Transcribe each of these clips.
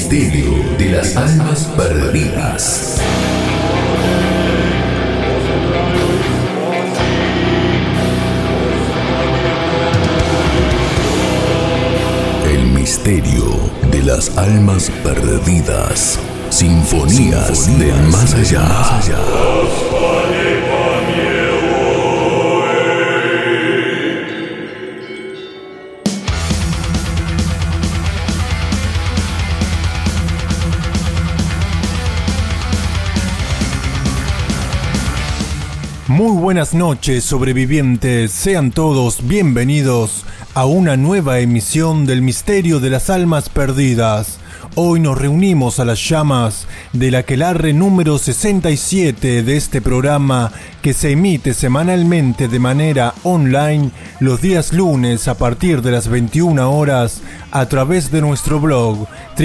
misterio de las almas perdidas. El misterio de las almas perdidas. Sinfonías del más allá. Muy buenas noches, sobrevivientes. Sean todos bienvenidos a una nueva emisión del Misterio de las Almas Perdidas. Hoy nos reunimos a las llamas del aquelarre número 67 de este programa que se emite semanalmente de manera online los días lunes a partir de las 21 horas a través de nuestro blog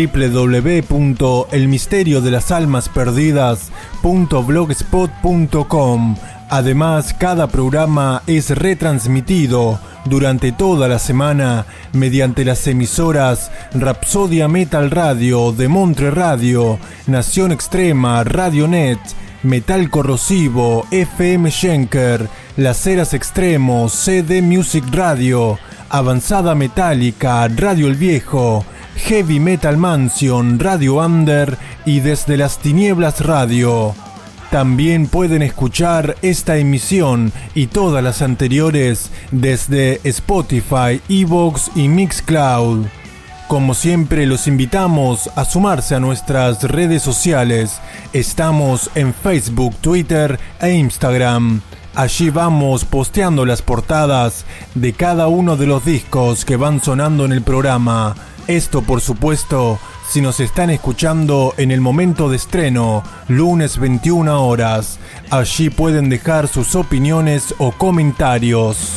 www.elmisteriodelasalmasperdidas.blogspot.com. Además, cada programa es retransmitido durante toda la semana mediante las emisoras Rapsodia Metal Radio, Demontre Radio, Nación Extrema, Radionet, Metal Corrosivo, FM Schenker, Las Heras Extremos, CD Music Radio, Avanzada Metálica, Radio El Viejo, Heavy Metal Mansion, Radio Under y Desde las Tinieblas Radio. También pueden escuchar esta emisión y todas las anteriores desde Spotify, iVoox y Mixcloud. Como siempre, los invitamos a sumarse a nuestras redes sociales. Estamos en Facebook, Twitter e Instagram. Allí vamos posteando las portadas de cada uno de los discos que van sonando en el programa. Esto, por supuesto, si nos están escuchando en el momento de estreno, lunes 21 horas. Allí pueden dejar sus opiniones o comentarios.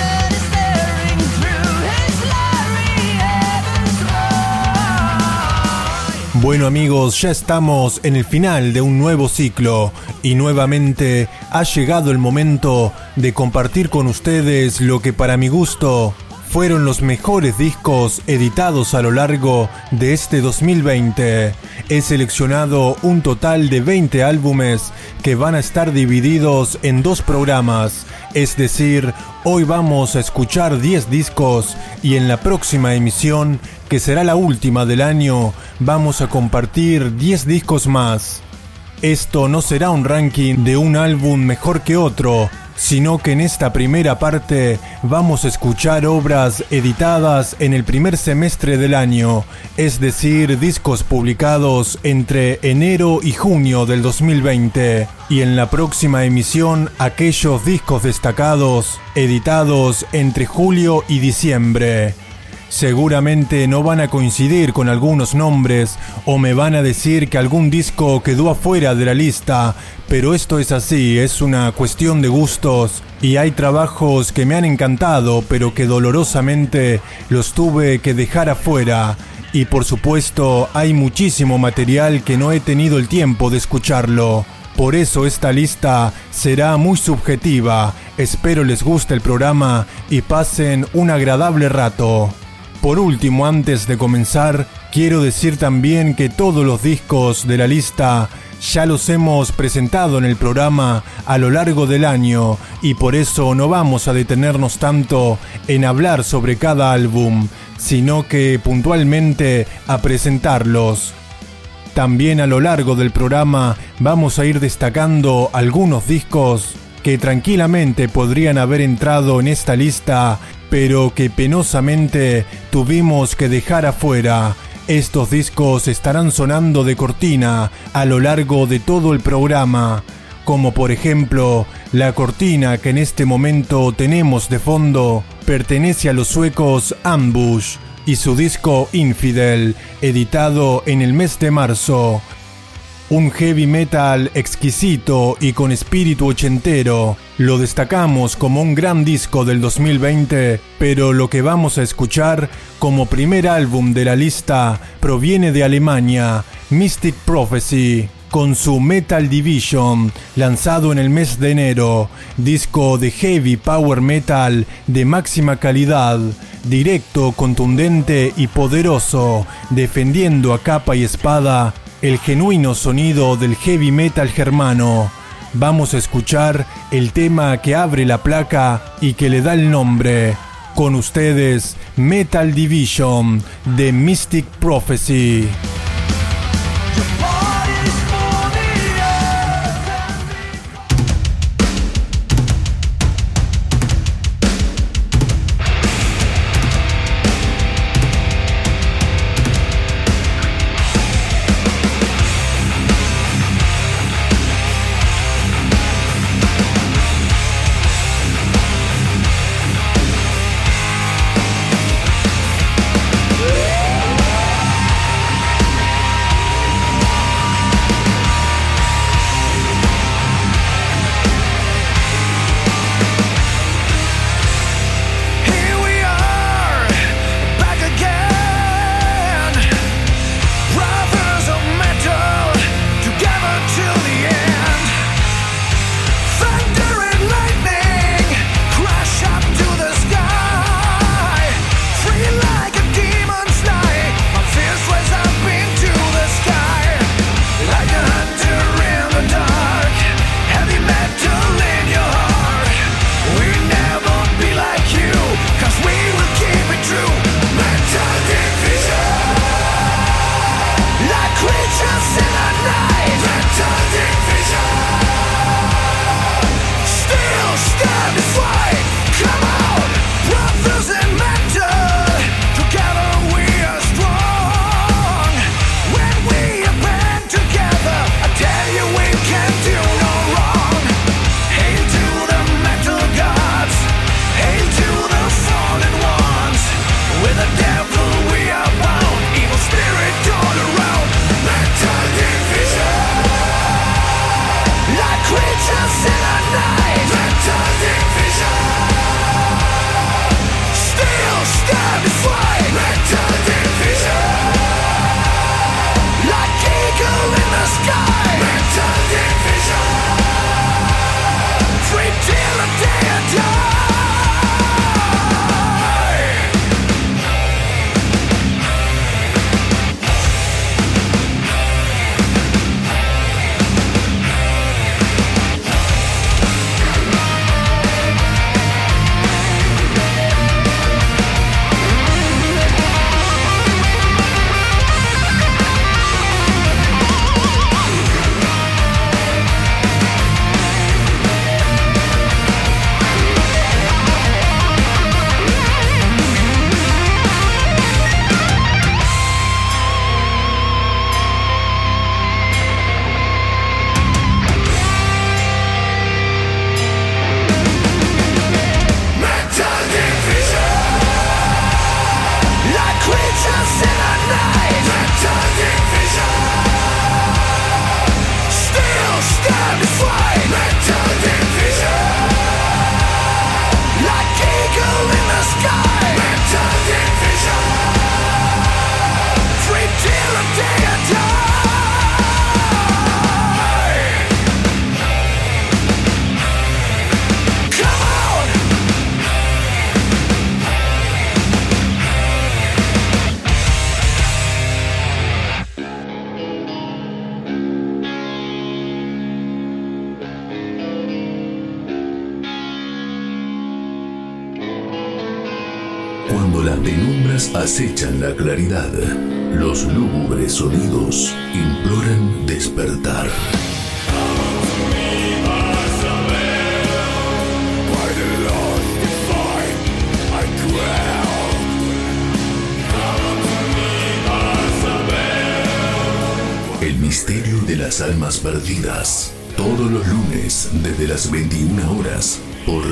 Bueno amigos, ya estamos en el final de un nuevo ciclo y nuevamente ha llegado el momento de compartir con ustedes lo que para mi gusto fueron los mejores discos editados a lo largo de este 2020. He seleccionado un total de 20 álbumes que van a estar divididos en dos programas. Es decir, hoy vamos a escuchar 10 discos y en la próxima emisión, que será la última del año, vamos a compartir 10 discos más. Esto no será un ranking de un álbum mejor que otro, sino que en esta primera parte vamos a escuchar obras editadas en el primer semestre del año, es decir, discos publicados entre enero y junio del 2020, y en la próxima emisión aquellos discos destacados editados entre julio y diciembre. Seguramente no van a coincidir con algunos nombres o me van a decir que algún disco quedó afuera de la lista, pero esto es así, es una cuestión de gustos y hay trabajos que me han encantado pero que dolorosamente los tuve que dejar afuera. Y por supuesto hay muchísimo material que no he tenido el tiempo de escucharlo. Por eso esta lista será muy subjetiva. Espero les guste el programa y pasen un agradable rato. Por último, antes de comenzar, quiero decir también que todos los discos de la lista ya los hemos presentado en el programa a lo largo del año y por eso no vamos a detenernos tanto en hablar sobre cada álbum, sino que puntualmente a presentarlos. También a lo largo del programa vamos a ir destacando algunos discos que tranquilamente podrían haber entrado en esta lista, pero que penosamente tuvimos que dejar afuera. Estos discos estarán sonando de cortina a lo largo de todo el programa, como por ejemplo la cortina que en este momento tenemos de fondo pertenece a los suecos Ambush y su disco Infidel, editado en el mes de marzo. Un heavy metal exquisito y con espíritu ochentero. Lo destacamos como un gran disco del 2020, pero lo que vamos a escuchar como primer álbum de la lista proviene de Alemania, Mystic Prophecy. con su Metal Division, lanzado en el mes de enero, disco de heavy power metal de máxima calidad, directo, contundente y poderoso, defendiendo a capa y espada el genuino sonido del heavy metal germano. Vamos a escuchar el tema que abre la placa y que le da el nombre. Con ustedes, Metal Division de Mystic Prophecy. Cuando las penumbras acechan la claridad, los lúgubres sonidos imploran despertar. El misterio de las almas perdidas, todos los lunes desde las 21 horas por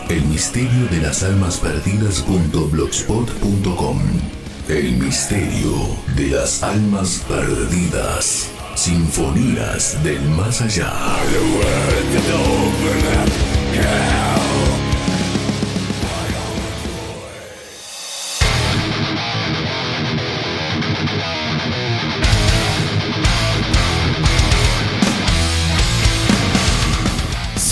elmisteriodelasAlmasPerdidas.blogspot.com. El misterio de las almas perdidas. Sinfonías del más allá.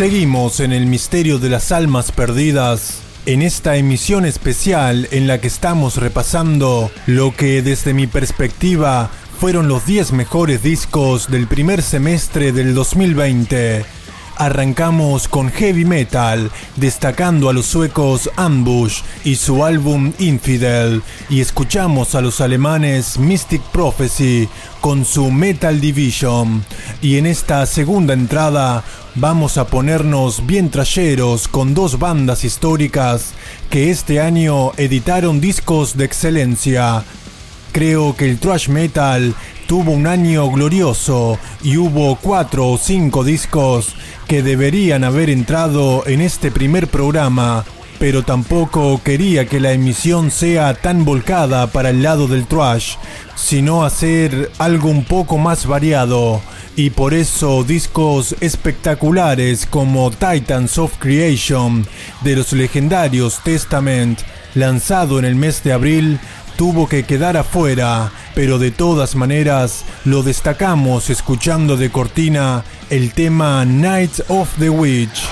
Seguimos en el misterio de las almas perdidas, en esta emisión especial en la que estamos repasando lo que desde mi perspectiva fueron los 10 mejores discos del primer semestre del 2020. Arrancamos con heavy metal, destacando a los suecos Ambush y su álbum Infidel, y escuchamos a los alemanes Mystic Prophecy con su Metal Division. Y en esta segunda entrada vamos a ponernos bien trasheros con dos bandas históricas que este año editaron discos de excelencia. Creo que el thrash metal tuvo un año glorioso y hubo 4 o 5 discos que deberían haber entrado en este primer programa, pero tampoco quería que la emisión sea tan volcada para el lado del thrash, sino hacer algo un poco más variado, y por eso discos espectaculares como Titans of Creation de los legendarios Testament, lanzado en el mes de abril, tuvo que quedar afuera, pero de todas maneras lo destacamos escuchando de cortina el tema Night of the Witch.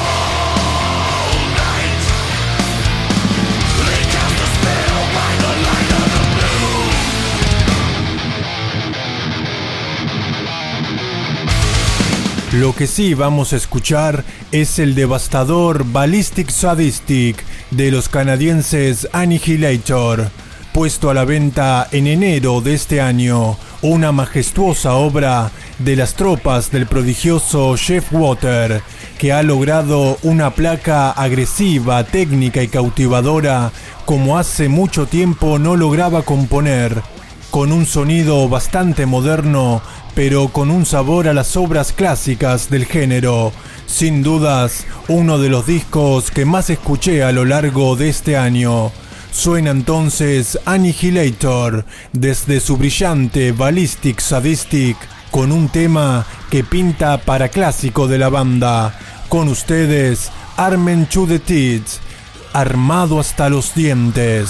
Lo que sí vamos a escuchar es el devastador Ballistic Sadistic de los canadienses Annihilator, puesto a la venta en enero de este año, una majestuosa obra de las tropas del prodigioso Jeff Water, que ha logrado una placa agresiva, técnica y cautivadora como hace mucho tiempo no lograba componer, con un sonido bastante moderno, pero con un sabor a las obras clásicas del género. Sin dudas, uno de los discos que más escuché a lo largo de este año. Suena entonces Annihilator desde su brillante Ballistic Sadistic, con un tema que pinta para clásico de la banda. Con ustedes, Armen to the Teeth, armado hasta los dientes.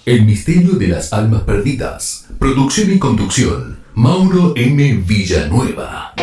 El misterio de las almas perdidas. Producción y conducción, Mauro M. Villanueva.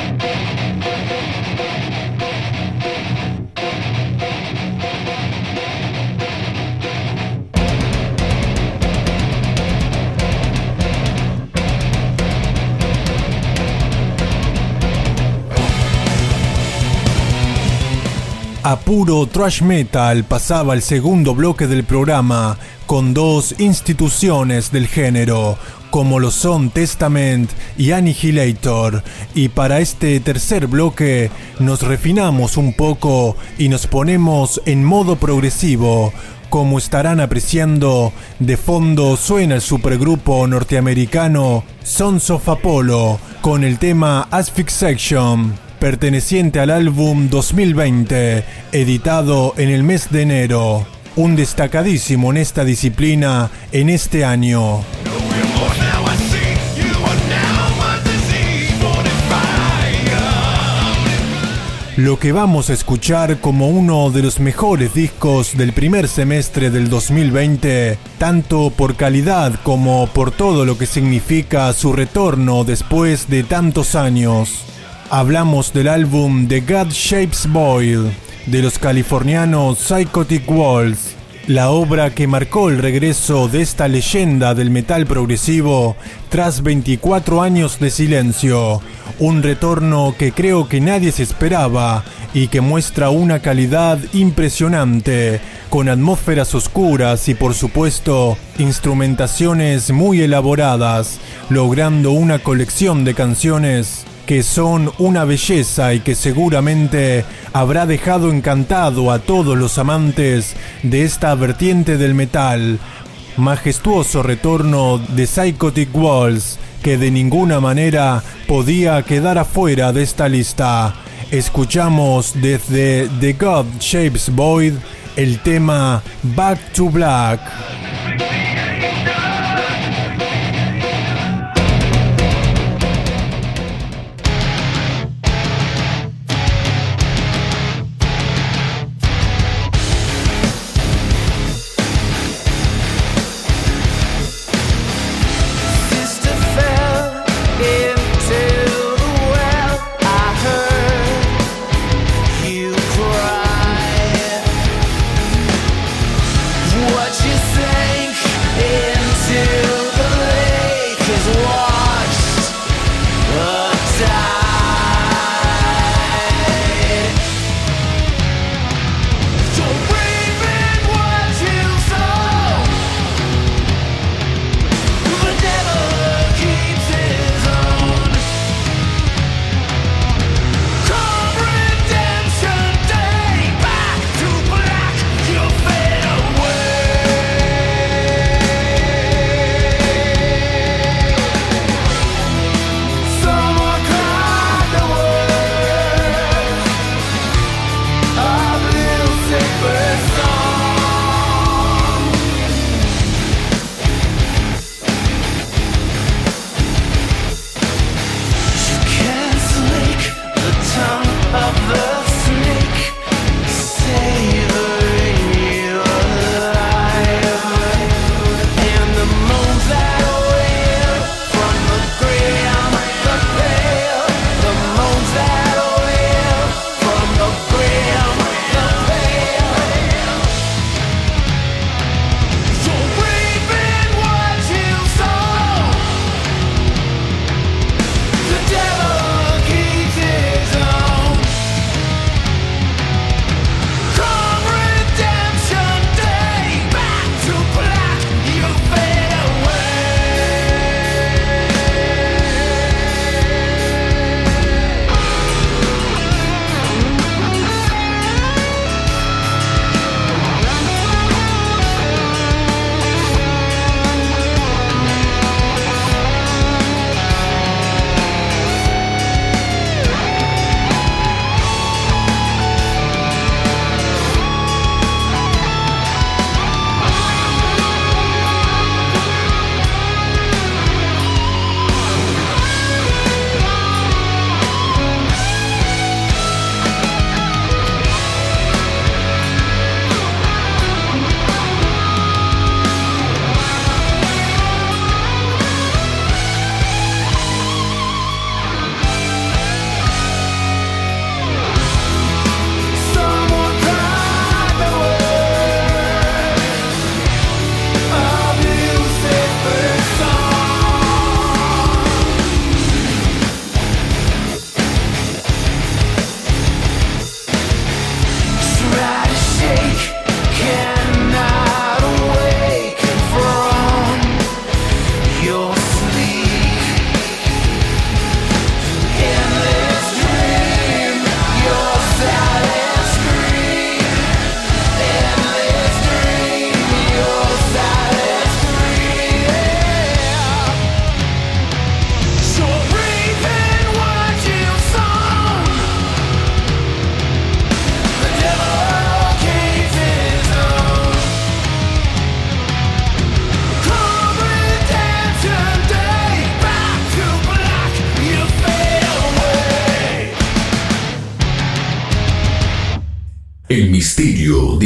A puro thrash metal pasaba el segundo bloque del programa, con dos instituciones del género, como lo son Testament y Annihilator, y para este tercer bloque nos refinamos un poco y nos ponemos en modo progresivo. Como estarán apreciando, de fondo suena el supergrupo norteamericano Sons of Apollo con el tema Asphyxiation, perteneciente al álbum 2020, editado en el mes de enero. Un destacadísimo en esta disciplina en este año. Lo que vamos a escuchar como uno de los mejores discos del primer semestre del 2020, tanto por calidad como por todo lo que significa su retorno después de tantos años. Hablamos del álbum The God Shapes Boy, de los californianos Psychotic Waltz, la obra que marcó el regreso de esta leyenda del metal progresivo tras 24 años de silencio, un retorno que creo que nadie se esperaba y que muestra una calidad impresionante, con atmósferas oscuras y por supuesto instrumentaciones muy elaboradas, logrando una colección de canciones que son una belleza y que seguramente habrá dejado encantado a todos los amantes de esta vertiente del metal. Majestuoso retorno de Psychotic Waltz, que de ninguna manera podía quedar afuera de esta lista. Escuchamos desde The God Shapes Boy el tema Back to Black. What you say?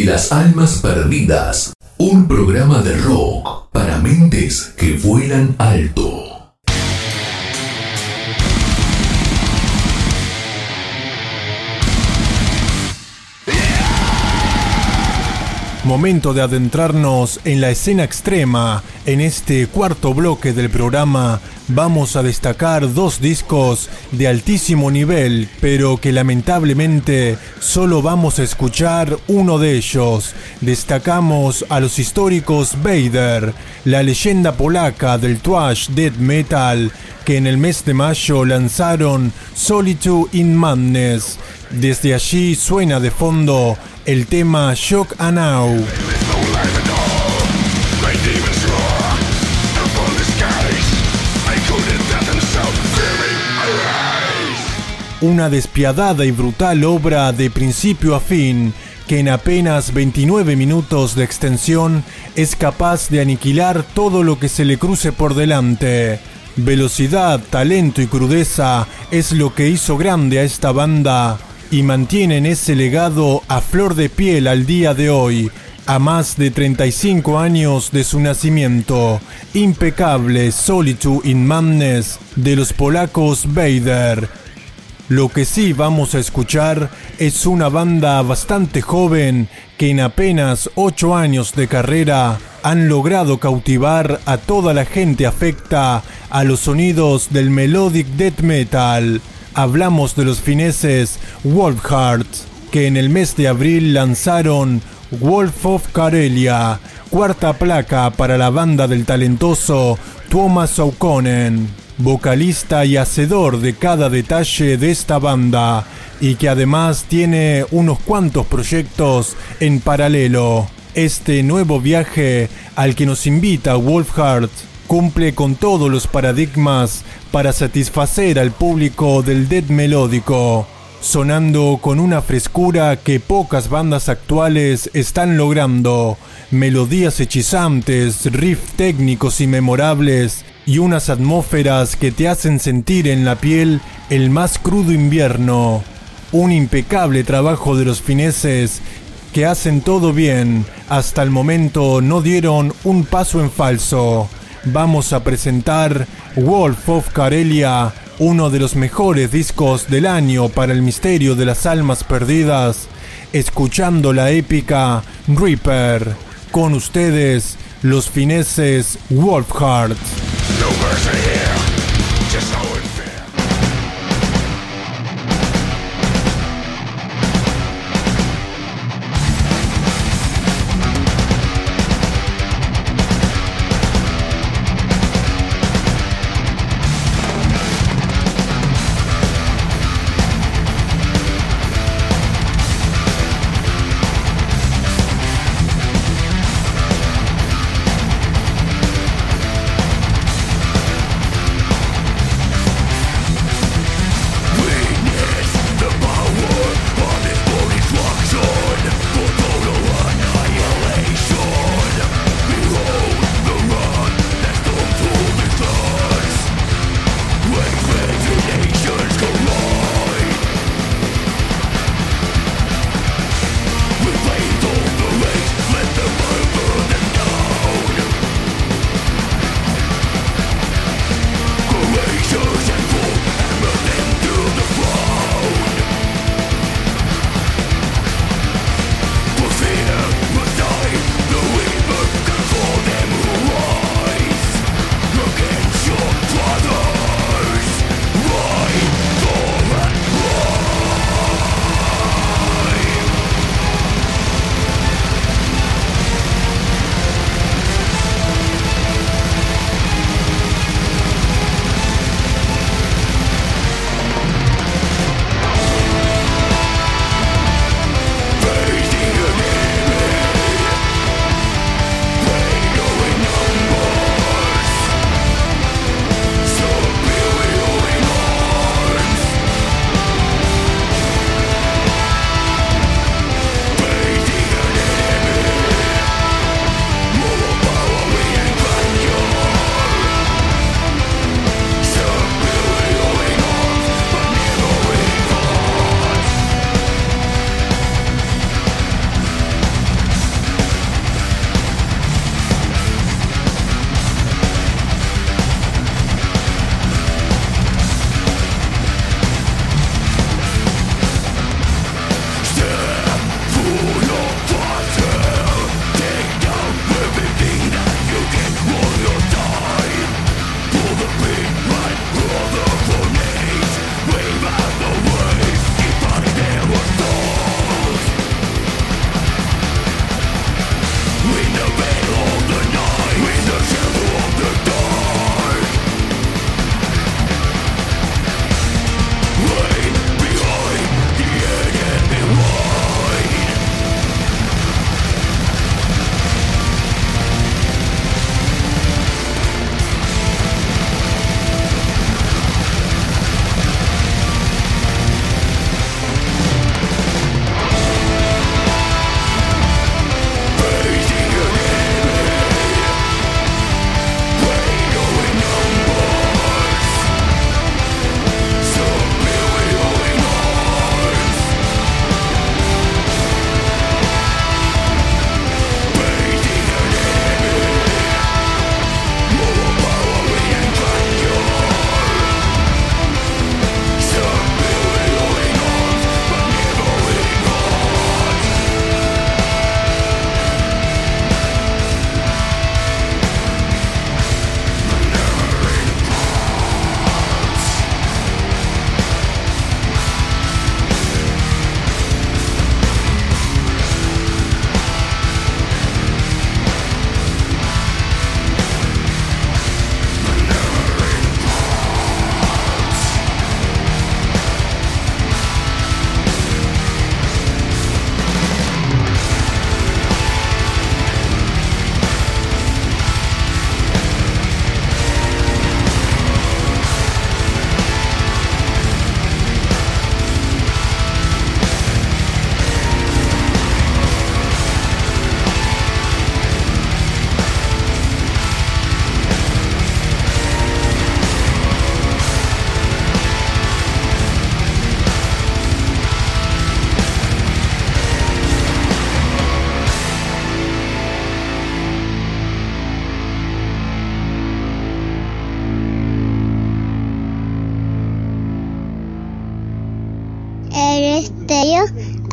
de las almas perdidas, un programa de rock para mentes que vuelan alto. Momento de adentrarnos en la escena extrema. En este cuarto bloque del programa vamos a destacar dos discos de altísimo nivel, pero que lamentablemente solo vamos a escuchar uno de ellos. Destacamos a los históricos Vader, la leyenda polaca del thrash death metal, que en el mes de mayo lanzaron Solitude in Madness. Desde allí suena de fondo el tema Shock and Awe. Una despiadada y brutal obra de principio a fin, que en apenas 29 minutos de extensión es capaz de aniquilar todo lo que se le cruce por delante. Velocidad, talento y crudeza es lo que hizo grande a esta banda y mantienen ese legado a flor de piel al día de hoy, a más de 35 años de su nacimiento. Impecable Solitude in Madness de los polacos Vader. Lo que sí vamos a escuchar es una banda bastante joven que en apenas 8 años de carrera han logrado cautivar a toda la gente afecta a los sonidos del melodic death metal. Hablamos de los fineses Wolfheart, que en el mes de abril lanzaron Wolf of Karelia, cuarta placa para la banda del talentoso Tuomas Saukonen, vocalista y hacedor de cada detalle de esta banda, y que además tiene unos cuantos proyectos en paralelo. Este nuevo viaje al que nos invita Wolfheart cumple con todos los paradigmas para satisfacer al público del death melódico, sonando con una frescura que pocas bandas actuales están logrando, melodías hechizantes, riffs técnicos y memorables, y unas atmósferas que te hacen sentir en la piel el más crudo invierno. Un impecable trabajo de los fineses que hacen todo bien, hasta el momento no dieron un paso en falso. Vamos a presentar Wolf of Karelia, uno de los mejores discos del año para el misterio de las almas perdidas, escuchando la épica Reaper. Con ustedes, los fineses Wolfheart.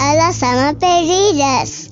a las almas perdidas.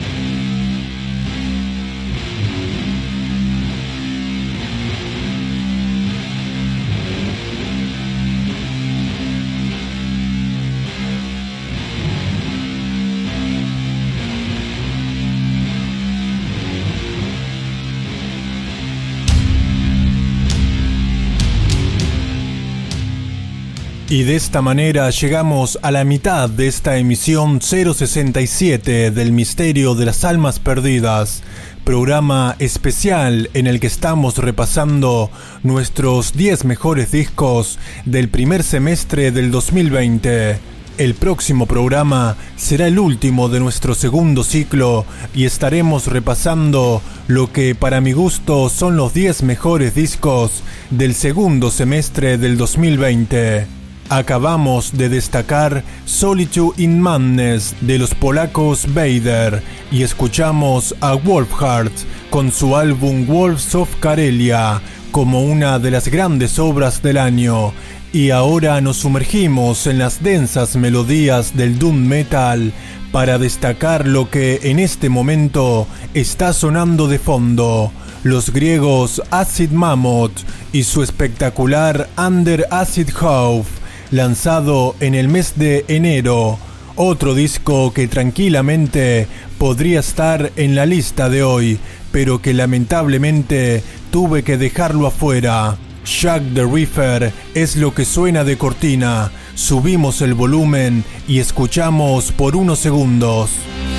Y de esta manera llegamos a la mitad de esta emisión 067 del Misterio de las Almas Perdidas, programa especial en el que estamos repasando nuestros 10 mejores discos del primer semestre del 2020. El próximo programa será el último de nuestro segundo ciclo y estaremos repasando lo que para mi gusto son los 10 mejores discos del segundo semestre del 2020. Acabamos de destacar Solitude in Madness de los polacos Vader y escuchamos a Wolfheart con su álbum Wolves of Karelia como una de las grandes obras del año. Y ahora nos sumergimos en las densas melodías del doom metal para destacar lo que en este momento está sonando de fondo: los griegos Acid Mammoth y su espectacular Under Acid House, lanzado en el mes de enero, otro disco que tranquilamente podría estar en la lista de hoy, pero que lamentablemente tuve que dejarlo afuera. Jack the Ripper es lo que suena de cortina. Subimos el volumen y escuchamos por unos segundos.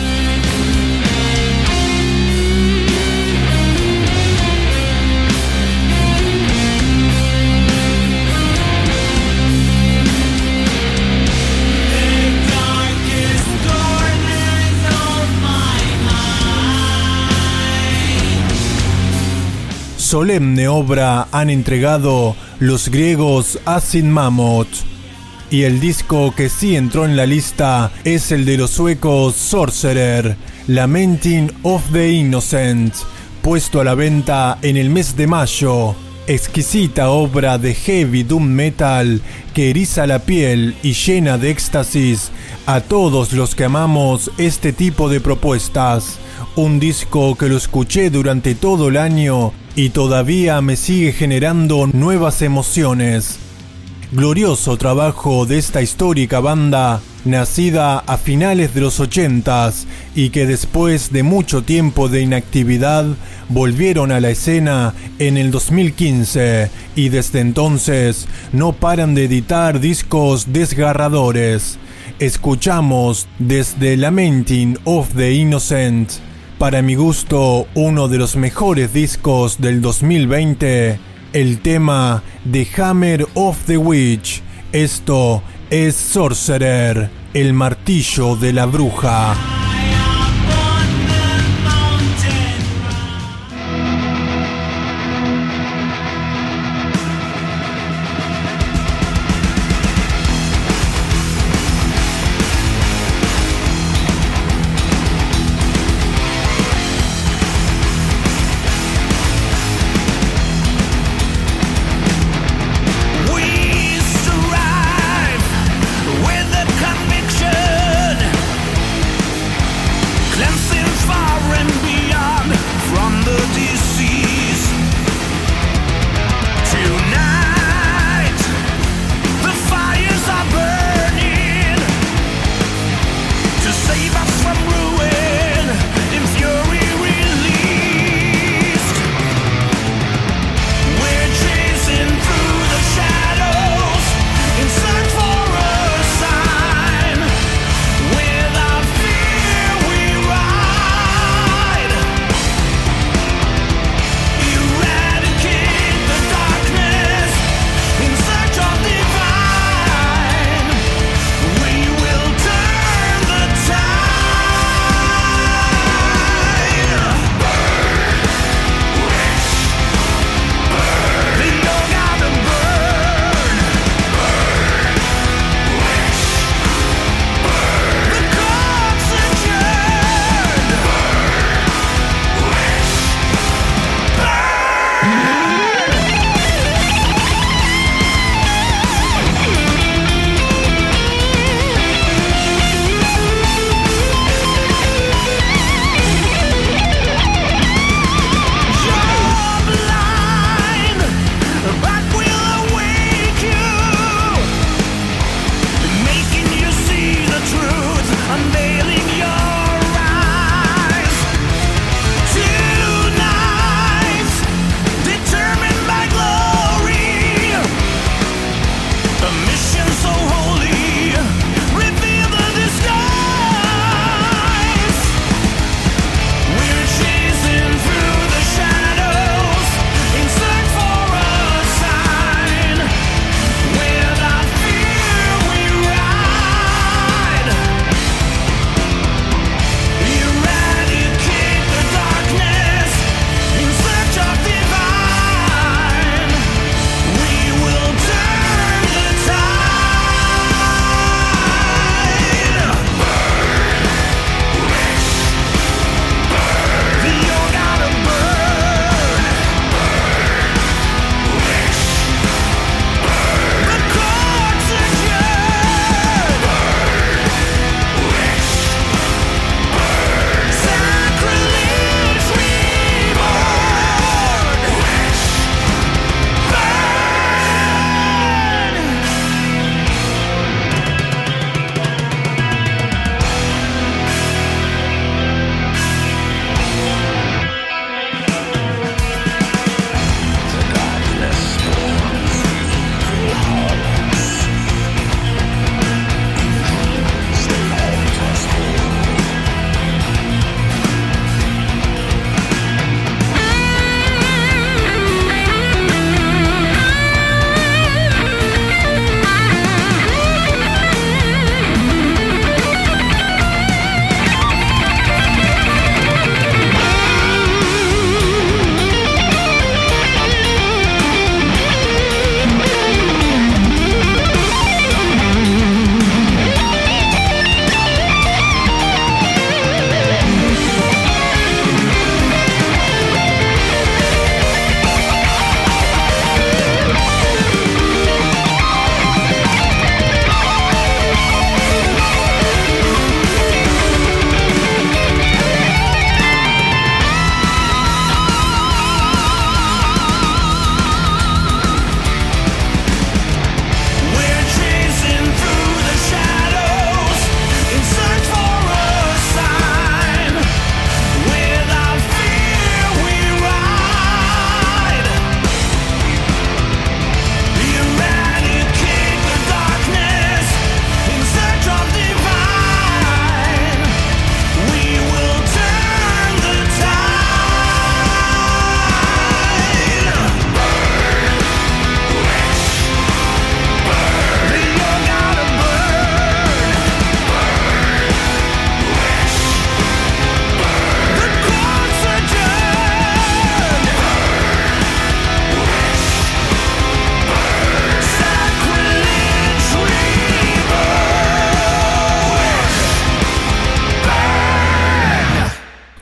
Solemne obra han entregado los griegos Acid Mammoth, y el disco que sí entró en la lista es el de los suecos Sorcerer, Lamenting of the Innocent, puesto a la venta en el mes de mayo. Exquisita obra de heavy doom metal que eriza la piel y llena de éxtasis a todos los que amamos este tipo de propuestas. Un disco que lo escuché durante todo el año y todavía me sigue generando nuevas emociones. Glorioso trabajo de esta histórica banda, nacida a finales de los 80s y que después de mucho tiempo de inactividad volvieron a la escena en el 2015 y desde entonces no paran de editar discos desgarradores. Escuchamos desde Lamenting of the Innocent, para mi gusto uno de los mejores discos del 2020, el tema The Hammer of the Witch. Esto es Sorcerer, el martillo de la bruja.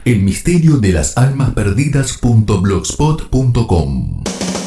El misterio de las almas perdidas.blogspot.com.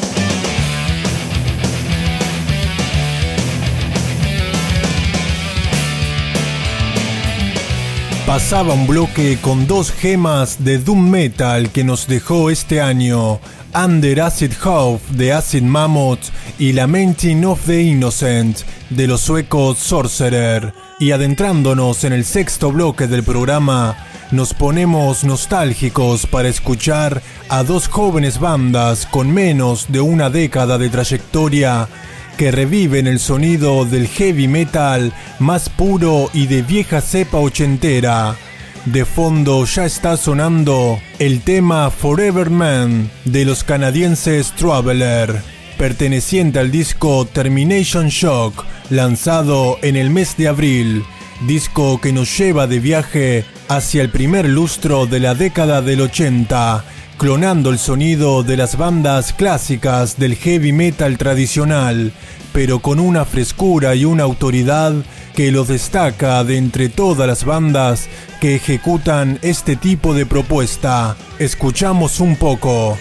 Pasaba un bloque con 2 gemas de Doom Metal que nos dejó este año: Under Acid Hope de Acid Mammoth y Lamenting of the Innocent de los suecos Sorcerer. Y adentrándonos en el sexto bloque del programa, nos ponemos nostálgicos para escuchar a 2 jóvenes bandas con menos de una década de trayectoria que reviven el sonido del heavy metal más puro y de vieja cepa ochentera. De fondo ya está sonando el tema Forever Man de los canadienses Traveler, perteneciente al disco Termination Shock, lanzado en el mes de abril, disco que nos lleva de viaje hacia el primer lustro de la década del 80, clonando el sonido de las bandas clásicas del heavy metal tradicional, pero con una frescura y una autoridad que lo destaca de entre todas las bandas que ejecutan este tipo de propuesta. Escuchamos un poco.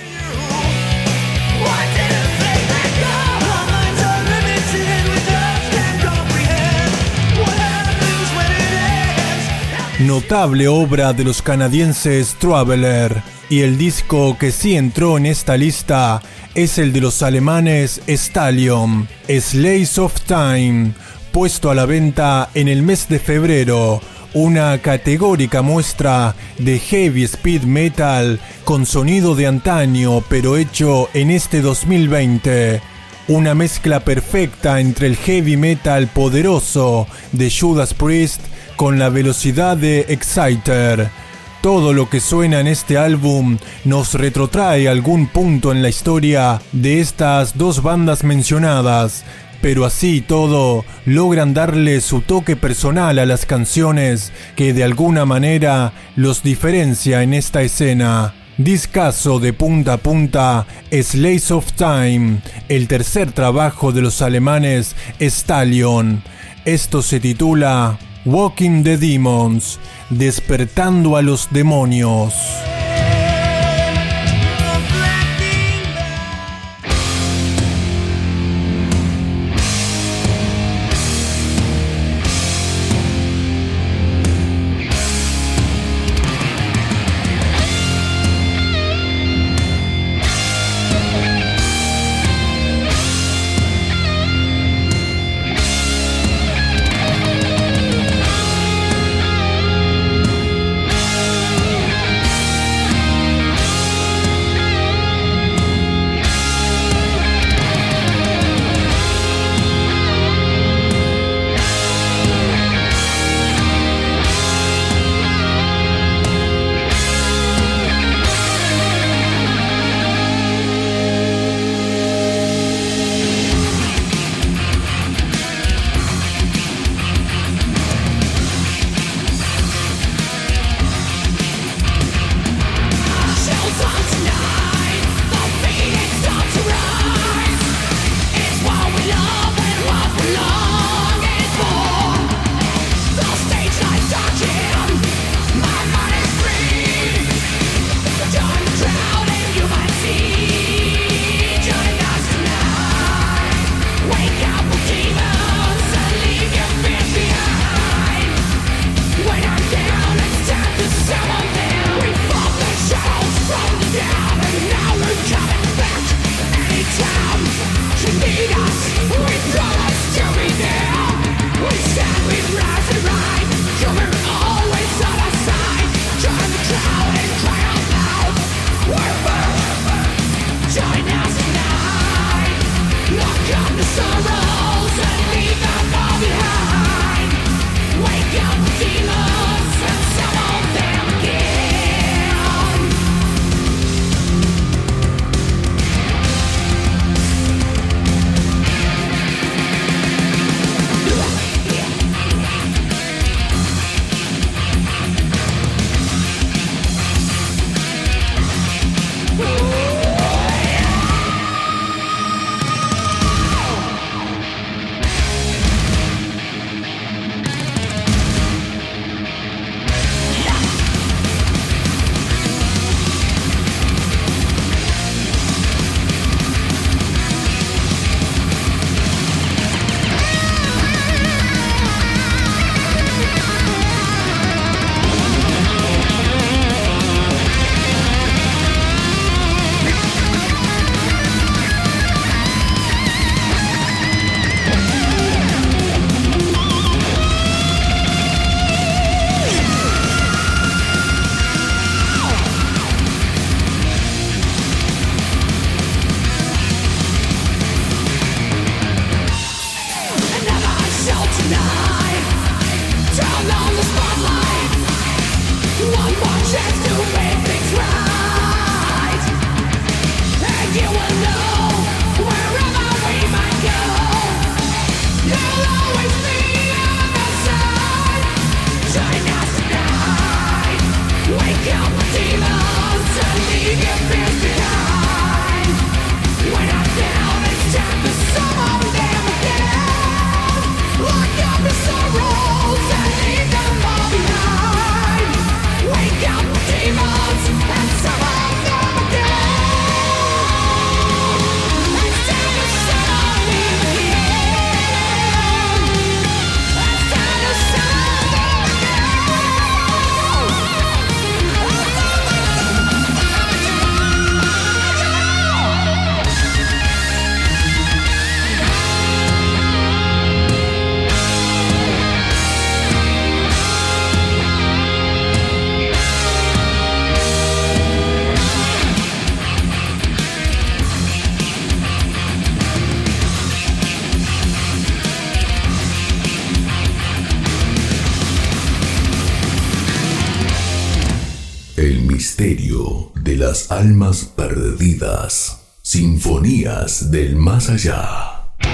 Notable obra de los canadienses Traveler, y el disco que sí entró en esta lista es el de los alemanes Stallion, Slaves of Time, puesto a la venta en el mes de febrero, una categórica muestra de heavy speed metal con sonido de antaño pero hecho en este 2020. Una mezcla perfecta entre el heavy metal poderoso de Judas Priest con la velocidad de Exciter. Todo lo que suena en este álbum nos retrotrae a algún punto en la historia de estas 2 bandas mencionadas, pero así y todo logran darle su toque personal a las canciones que de alguna manera los diferencia en esta escena. Discazo de punta a punta, Slaves of Time, el tercer trabajo de los alemanes Stallion. Esto se titula Walking the Demons, despertando a los demonios. misterio de las almas perdidas. Sinfonías del más allá.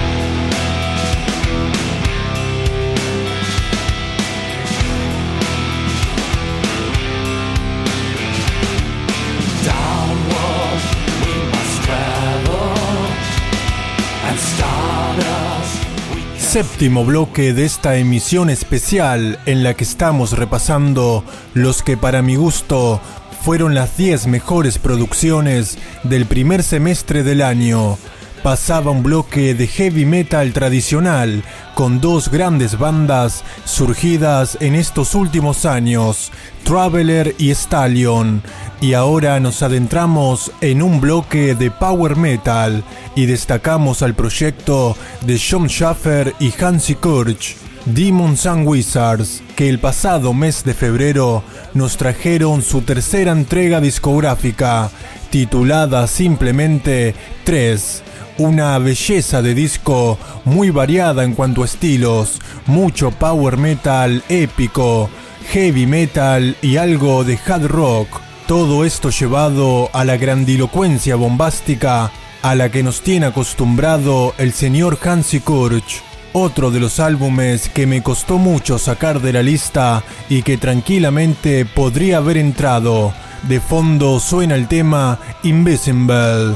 Séptimo bloque de esta emisión especial en la que estamos repasando los que para mi gusto fueron las 10 mejores producciones del primer semestre del año. Pasaba un bloque de heavy metal tradicional con dos grandes bandas surgidas en estos últimos años, Traveler y Stallion. Y ahora nos adentramos en un bloque de power metal y destacamos al proyecto de Jon Schaffer y Hansi Kurch, Demons and Wizards, que el pasado mes de febrero nos trajeron su tercera entrega discográfica, titulada simplemente 3. Una belleza de disco muy variada en cuanto a estilos, mucho power metal épico, heavy metal y algo de hard rock. Todo esto llevado a la grandilocuencia bombástica a la que nos tiene acostumbrado el señor Hansi Kurch. Otro de los álbumes que me costó mucho sacar de la lista y que tranquilamente podría haber entrado. De fondo suena el tema Invisible.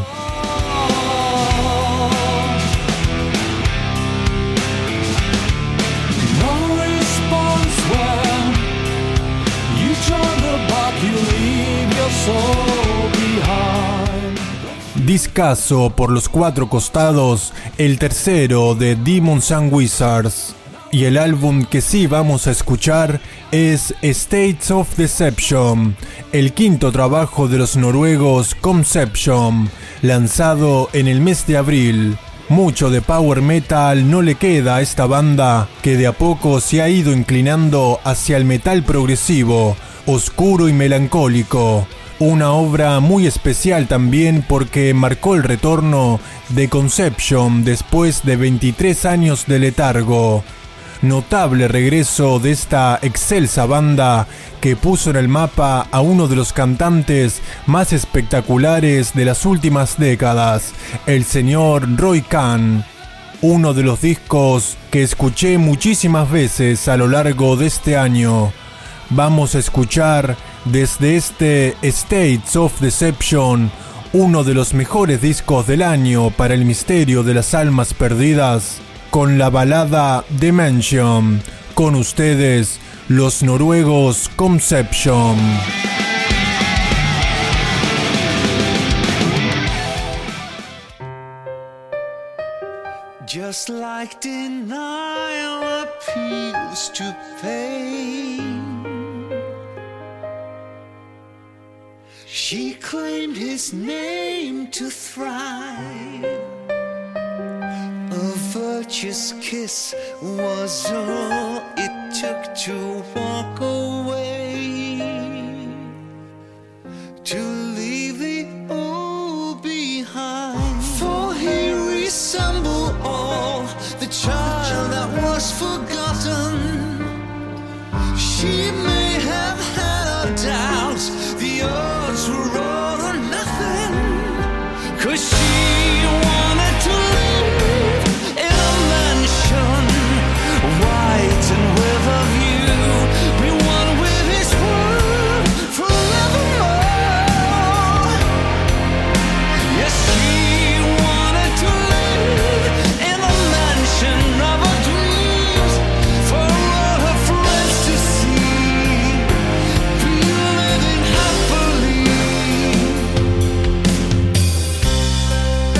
Discazo por los cuatro costados, el tercero de Demons and Wizards. Y el álbum que sí vamos a escuchar es States of Deception, el quinto trabajo de los noruegos Conception, lanzado en el mes de abril. Mucho de power metal no le queda a esta banda, que de a poco se ha ido inclinando hacia el metal progresivo, oscuro y melancólico. Una obra muy especial también porque marcó el retorno de Conception después de 23 años de letargo. Notable regreso de esta excelsa banda que puso en el mapa a uno de los cantantes más espectaculares de las últimas décadas, el señor Roy Khan. Uno de los discos que escuché muchísimas veces a lo largo de este año. Vamos a escuchar desde este States of Deception, uno de los mejores discos del año para el misterio de las almas perdidas, con la balada Dimension. Con ustedes, los noruegos Conception. Just like denial appeals to pain, she claimed his name to thrive. A virtuous kiss was all it took to walk away, to leave the old behind. For he resembled all the child that was forgotten. She may have had her doubts, the odds were all or nothing, 'cause she wanted to live in a mansion, white and with a view, be one with his word forevermore. Yes, she wanted to live in a mansion of her dreams, for all her friends to see, be living happily.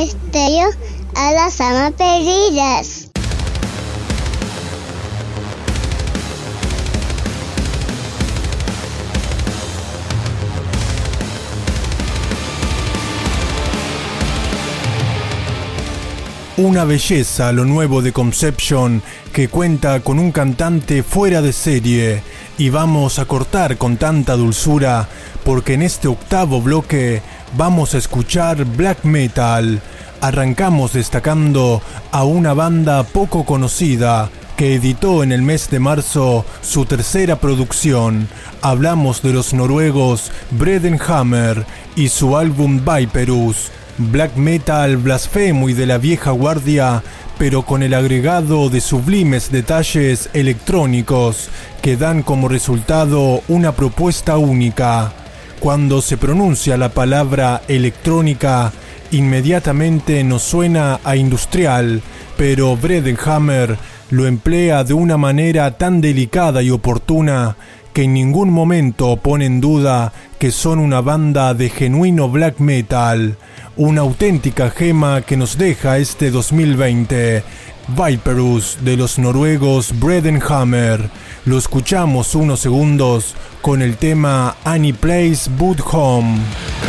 misterio a las almas perdidas. Una belleza lo nuevo de Conception, que cuenta con un cantante fuera de serie. Y vamos a cortar con tanta dulzura porque en este octavo bloque vamos a escuchar black metal. Arrancamos destacando a una banda poco conocida que editó en el mes de marzo su tercera producción. Hablamos de los noruegos Bredenhammer y su álbum Viperus. Black metal blasfemo y de la vieja guardia, pero con el agregado de sublimes detalles electrónicos que dan como resultado una propuesta única. Cuando se pronuncia la palabra electrónica, inmediatamente nos suena a industrial, pero Bredenhammer lo emplea de una manera tan delicada y oportuna que en ningún momento pone en duda que son una banda de genuino black metal. Una auténtica gema que nos deja este 2020. Viperus de los noruegos Bredenhammer. Lo escuchamos unos segundos con el tema Any Place But Home.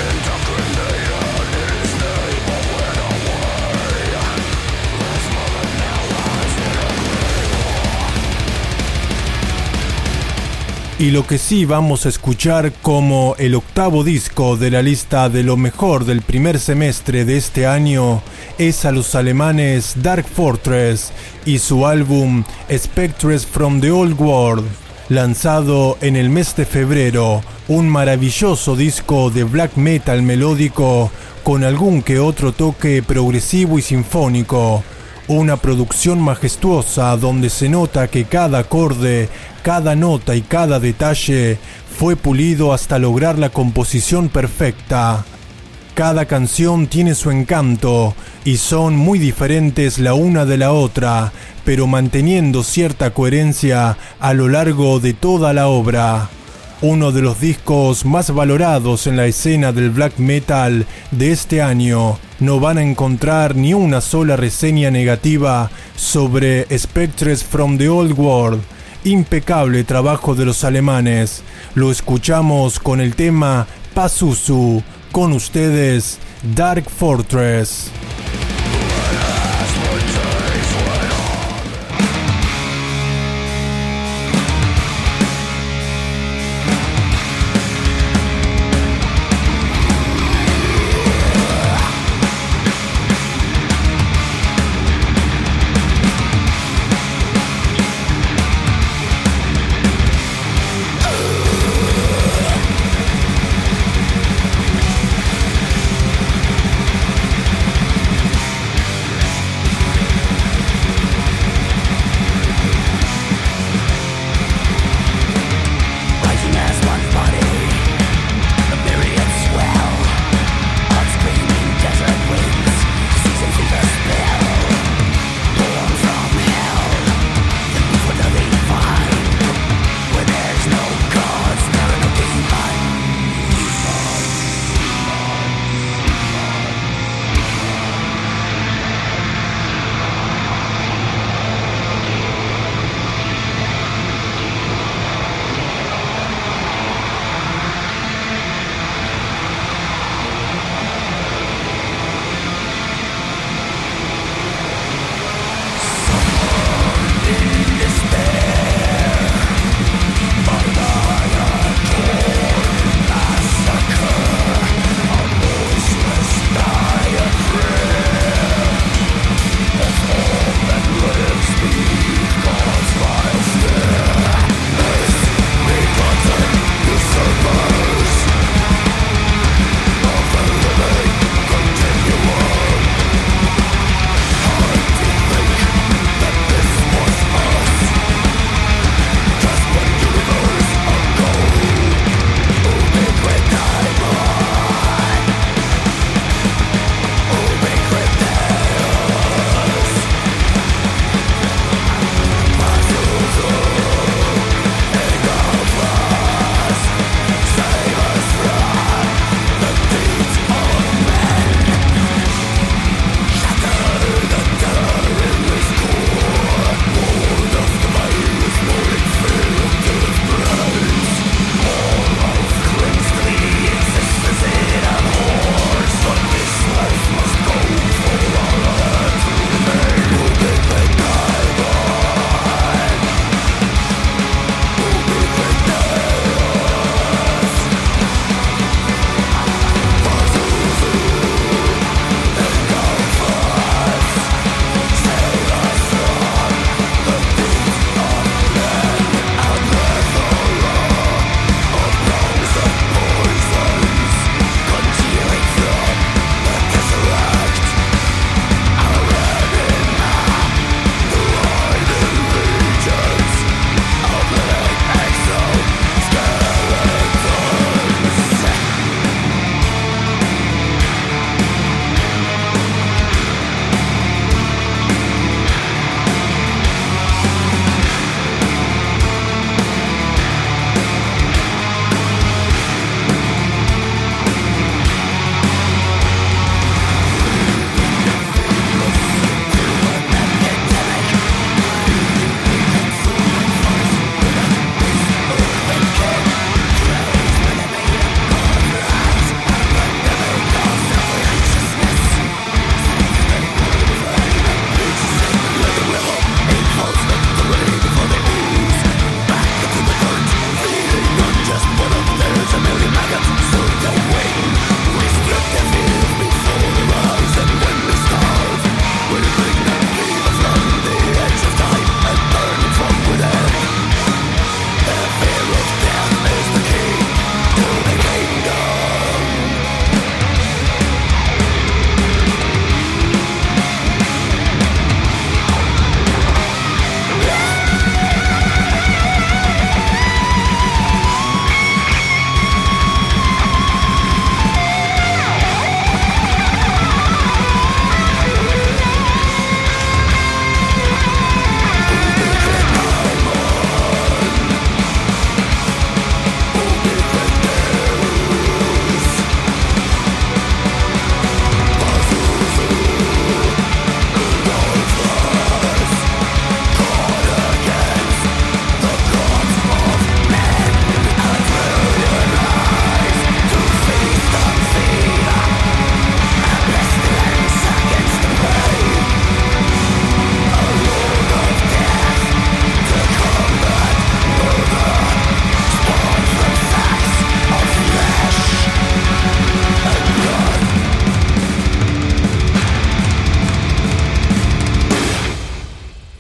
Y lo que sí vamos a escuchar como el octavo disco de la lista de lo mejor del primer semestre de este año es a los alemanes Dark Fortress y su álbum Spectres from the Old World, lanzado en el mes de febrero, un maravilloso disco de black metal melódico con algún que otro toque progresivo y sinfónico. Una producción majestuosa donde se nota que cada acorde, cada nota y cada detalle fue pulido hasta lograr la composición perfecta. Cada canción tiene su encanto y son muy diferentes la una de la otra, pero manteniendo cierta coherencia a lo largo de toda la obra. Uno de los discos más valorados en la escena del black metal de este año. No van a encontrar ni una sola reseña negativa sobre Spectres from the Old World. Impecable trabajo de los alemanes. Lo escuchamos con el tema Pazuzu. Con ustedes, Dark Fortress.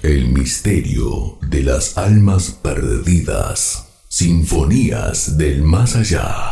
El misterio de las almas perdidas. Sinfonías del más allá.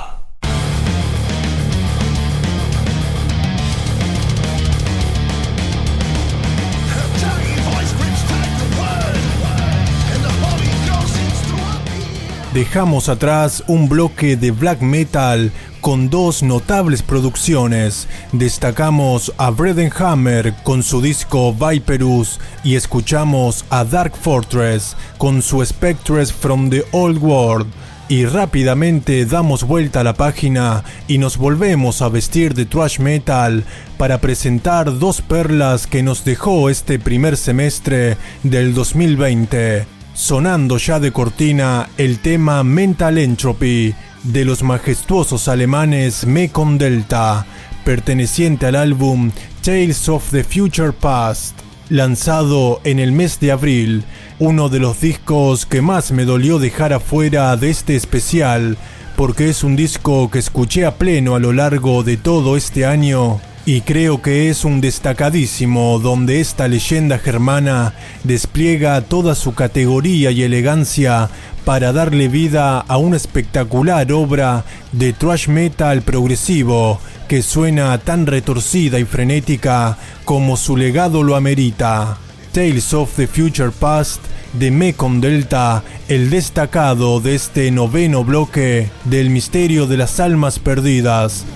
Dejamos atrás un bloque de black metal con dos notables producciones. Destacamos a Bredenhammer con su disco Viperus y escuchamos a Dark Fortress con su Spectres from the Old World. Y rápidamente damos vuelta a la página y nos volvemos a vestir de thrash metal para presentar dos perlas que nos dejó este primer semestre del 2020. Sonando ya de cortina el tema Mental Entropy de los majestuosos alemanes Mekon Delta, perteneciente al álbum Tales of the Future Past, lanzado en el mes de abril, uno de los discos que más me dolió dejar afuera de este especial, porque es un disco que escuché a pleno a lo largo de todo este año. Y creo que es un destacadísimo donde esta leyenda germana despliega toda su categoría y elegancia para darle vida a una espectacular obra de thrash metal progresivo que suena tan retorcida y frenética como su legado lo amerita. Tales of the Future Past de Mekon Delta, el destacado de este noveno bloque del misterio de las almas perdidas.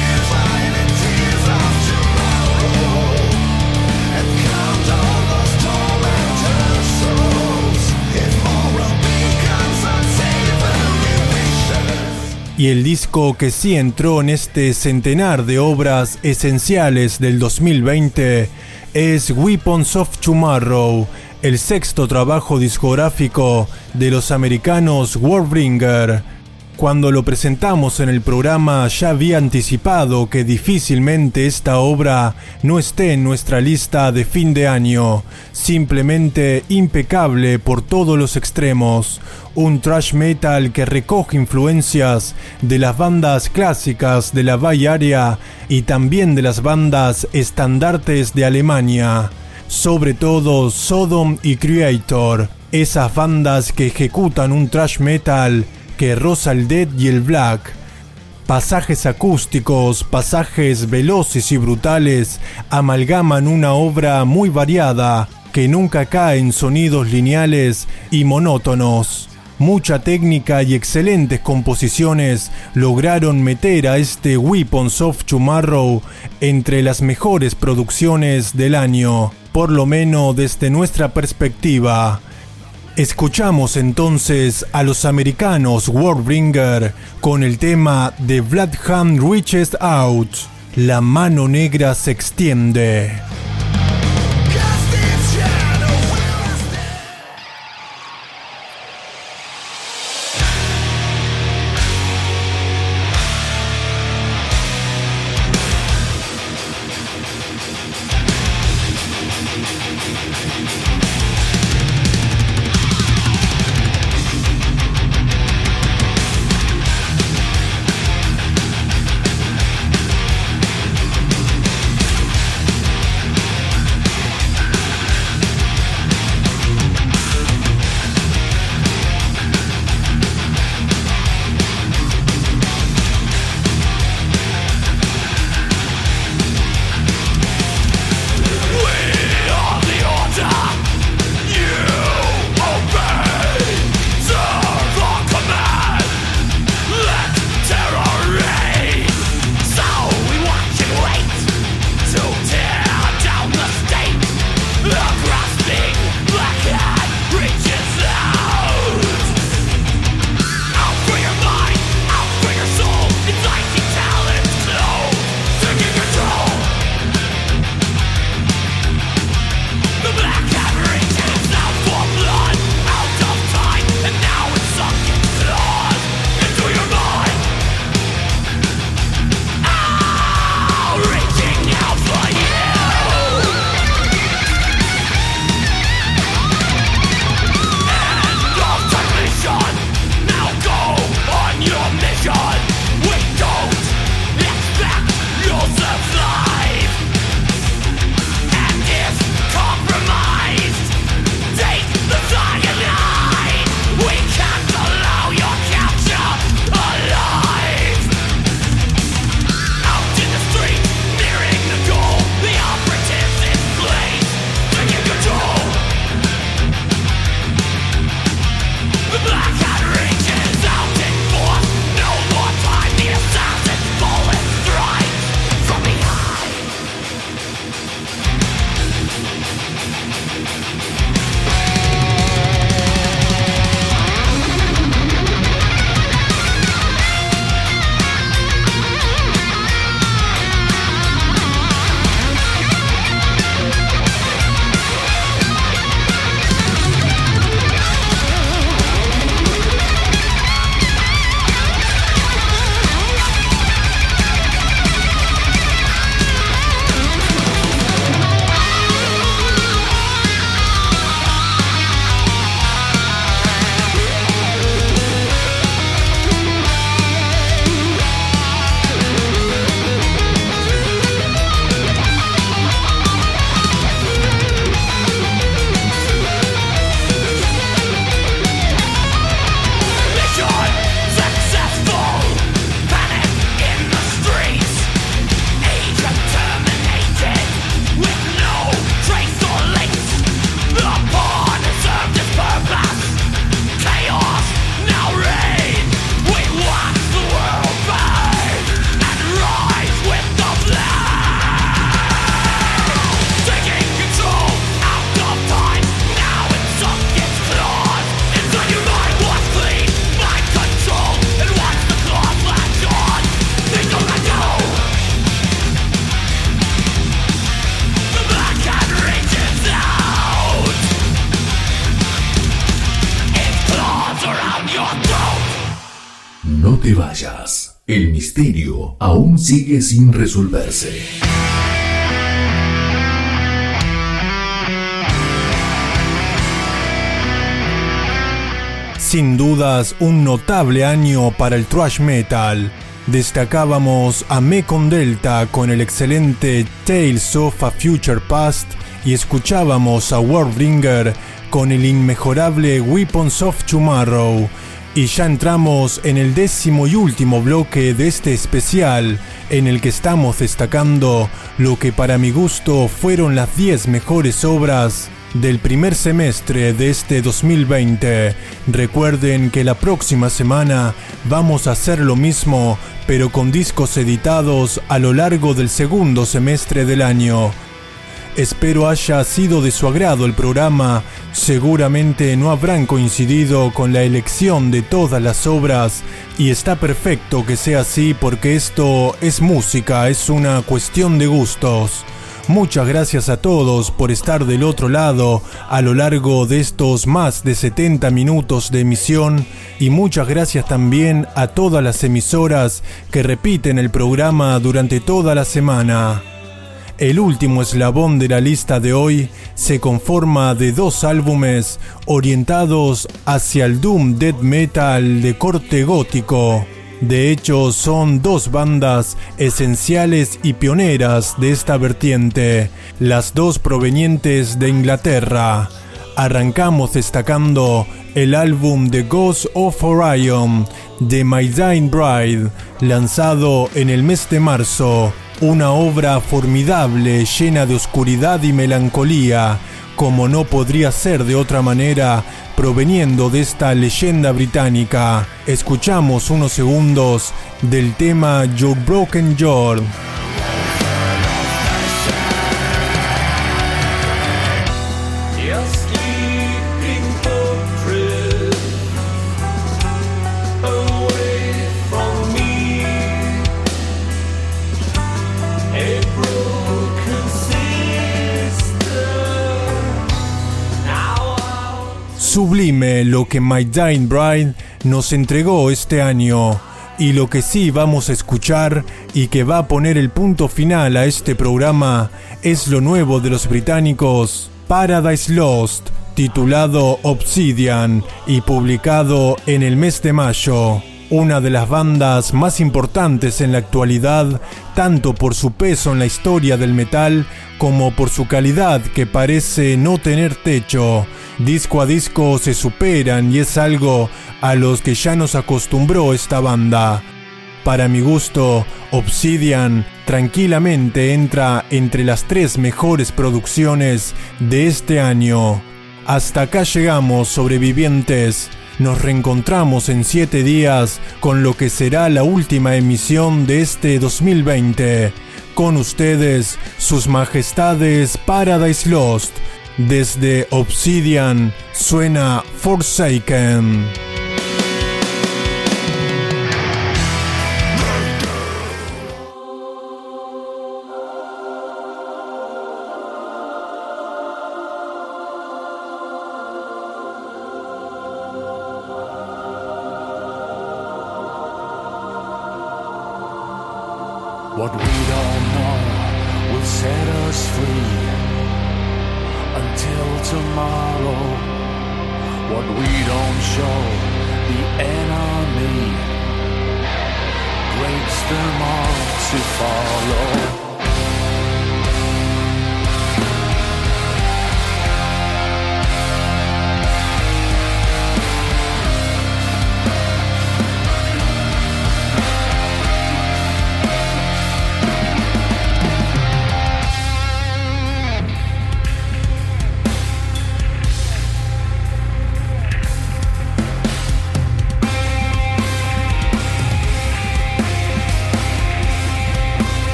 Y el disco que sí entró en este centenar de obras esenciales del 2020 es Weapons of Tomorrow, el sexto trabajo discográfico de los americanos Warbringer. Cuando lo presentamos en el programa ya había anticipado que difícilmente esta obra no esté en nuestra lista de fin de año. Simplemente impecable por todos los extremos. Un thrash metal que recoge influencias de las bandas clásicas de la Bay Area y también de las bandas estandartes de Alemania. Sobre todo Sodom y Creator, esas bandas que ejecutan un thrash metal que roza el death y el black. Pasajes acústicos, pasajes veloces y brutales amalgaman una obra muy variada que nunca cae en sonidos lineales y monótonos. Mucha técnica y excelentes composiciones lograron meter a este Weapons of Tomorrow entre las mejores producciones del año, por lo menos desde nuestra perspectiva. Escuchamos entonces a los americanos Warbringer con el tema The Blood Hand Reaches Out, la mano negra se extiende. te vayas. El misterio aún sigue sin resolverse. Sin dudas, un notable año para el thrash metal. Destacábamos a Mekon Delta con el excelente Tales of a Future Past y escuchábamos a Warbringer con el inmejorable Weapons of Tomorrow. Y ya entramos en el 10º y último bloque de este especial, en el que estamos destacando lo que para mi gusto fueron las 10 mejores obras del primer semestre de este 2020. Recuerden que la próxima semana vamos a hacer lo mismo, pero con discos editados a lo largo del segundo semestre del año. Espero haya sido de su agrado el programa. Seguramente no habrán coincidido con la elección de todas las obras, y está perfecto que sea así porque esto es música, es una cuestión de gustos. Muchas gracias a todos por estar del otro lado a lo largo de estos más de 70 minutos de emisión, y muchas gracias también a todas las emisoras que repiten el programa durante toda la semana. El último eslabón de la lista de hoy se conforma de 2 álbumes orientados hacia el doom death metal de corte gótico. De hecho, son 2 bandas esenciales y pioneras de esta vertiente, las 2 provenientes de Inglaterra. Arrancamos destacando el álbum The Ghost of Orion de My Dying Bride, lanzado en el mes de marzo. Una obra formidable, llena de oscuridad y melancolía, como no podría ser de otra manera, proveniendo de esta leyenda británica. Escuchamos unos segundos del tema Your Broken Yard. Sublime lo que My Dying Bride nos entregó este año, y lo que sí vamos a escuchar y que va a poner el punto final a este programa es lo nuevo de los británicos Paradise Lost, titulado Obsidian y publicado en el mes de mayo. Una de las bandas más importantes en la actualidad, tanto por su peso en la historia del metal como por su calidad que parece no tener techo. Disco a disco se superan y es algo a los que ya nos acostumbró esta banda. Para mi gusto, Obsidian tranquilamente entra entre las 3 mejores producciones de este año. Hasta acá llegamos, sobrevivientes. Nos reencontramos en 7 días con lo que será la última emisión de este 2020. Con ustedes, sus majestades Paradise Lost. Desde Obsidian suena Forsaken. What we don't know will set us free until tomorrow. What we don't show the enemy breaks them all to follow.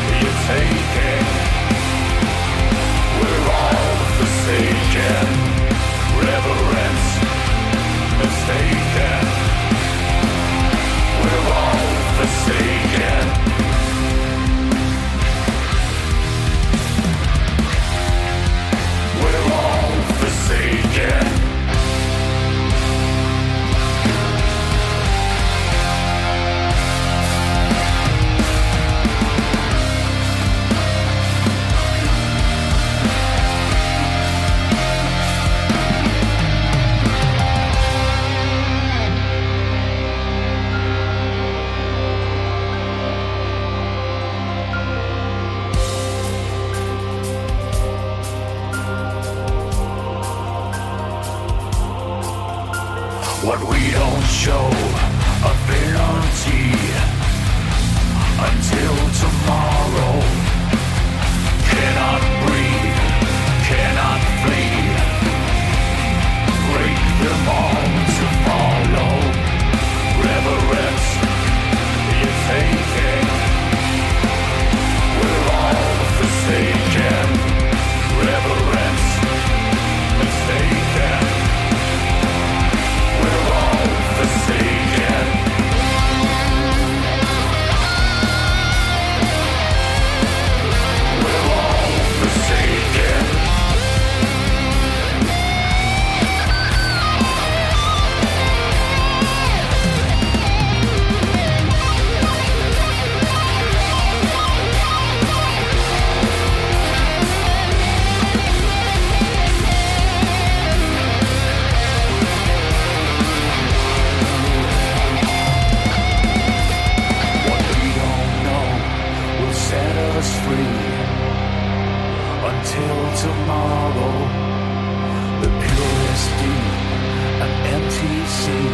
We're all forsaken. show ability until tomorrow. Cannot breathe, cannot flee. Break them all to follow. Reverence is taken. We're all forsaken. Reverence mistaken. We're all forsaken. We're all forsaken. Set us free until tomorrow. The purest deep, an empty sea.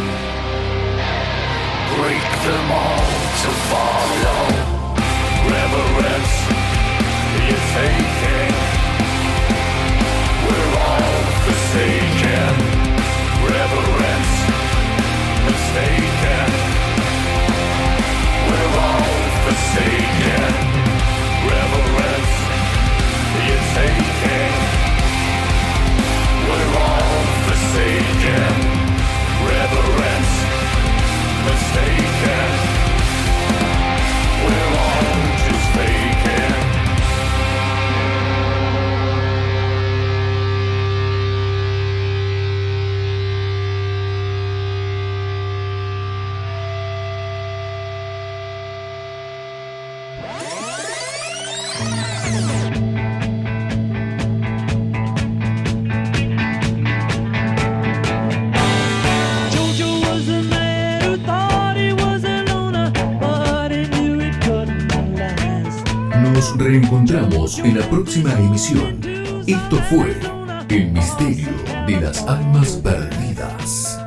Break them all to follow. Reverence is taken. We're all forsaken. Reverence mistaken. We're all forsaken. Reverence is taken. We're all forsaken. Reverence mistaken. We're all just vacant. Jojo was a man who thought he was a loner, but he knew it couldn't last. Nos reencontramos en la próxima emisión. Esto fue El Misterio de las Almas Perdidas.